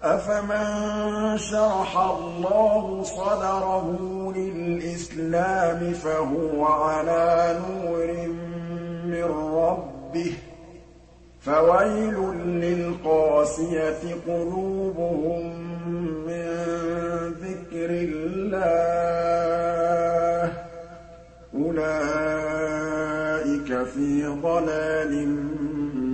أَفَمَن شَرَحَ اللَّهُ صَدْرَهُ لِلْإِسْلَامِ فَهُوَ عَلَىٰ نُورٍ مِّن رَّبِّهِ ۚ فَوَيْلٌ لِّلْقَاسِيَةِ قُلُوبُهُم مِّن ذِكْرِ اللَّهِ ۚ أُولَٰئِكَ فِي ضَلَالٍ